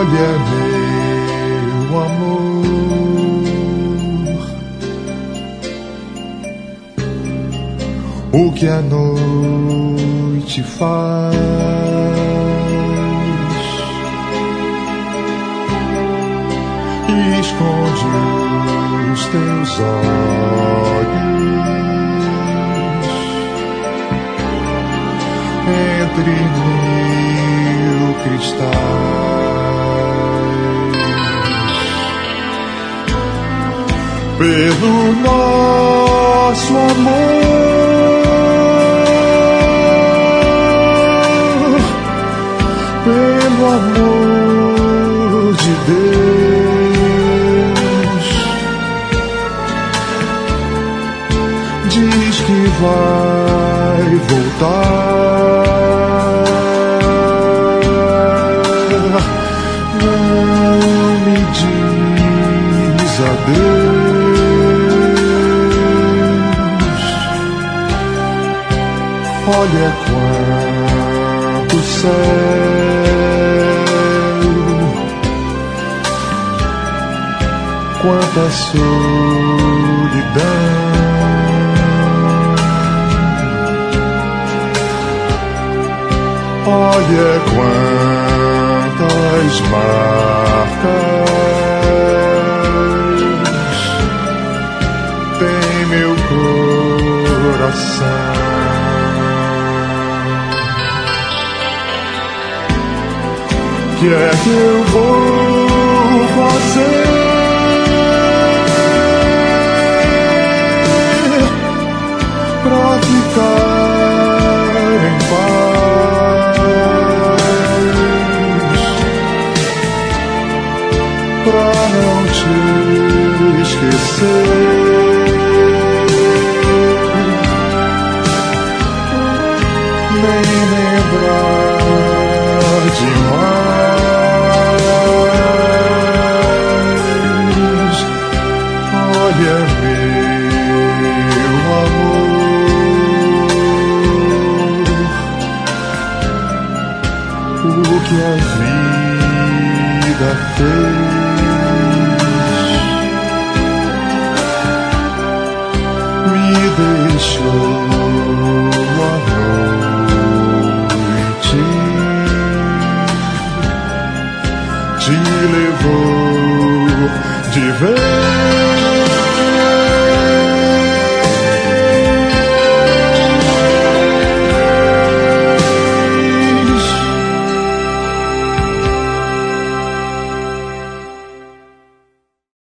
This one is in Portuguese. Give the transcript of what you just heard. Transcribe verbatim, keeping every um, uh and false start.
Olha, meu amor, o que a noite faz, esconde os teus olhos entre mil cristais. Pelo nosso amor, pelo amor de Deus, diz que vai voltar. Não me diz adeus. Olha quanto céu, quanta solidão. Olha quantas marcas tem meu coração. Que é que eu vou fazer pra ficar em paz, pra não te esquecer, nem lembrar demais. Olha, meu amor, o que a vida fez, me deixou a noite, te levou de vez.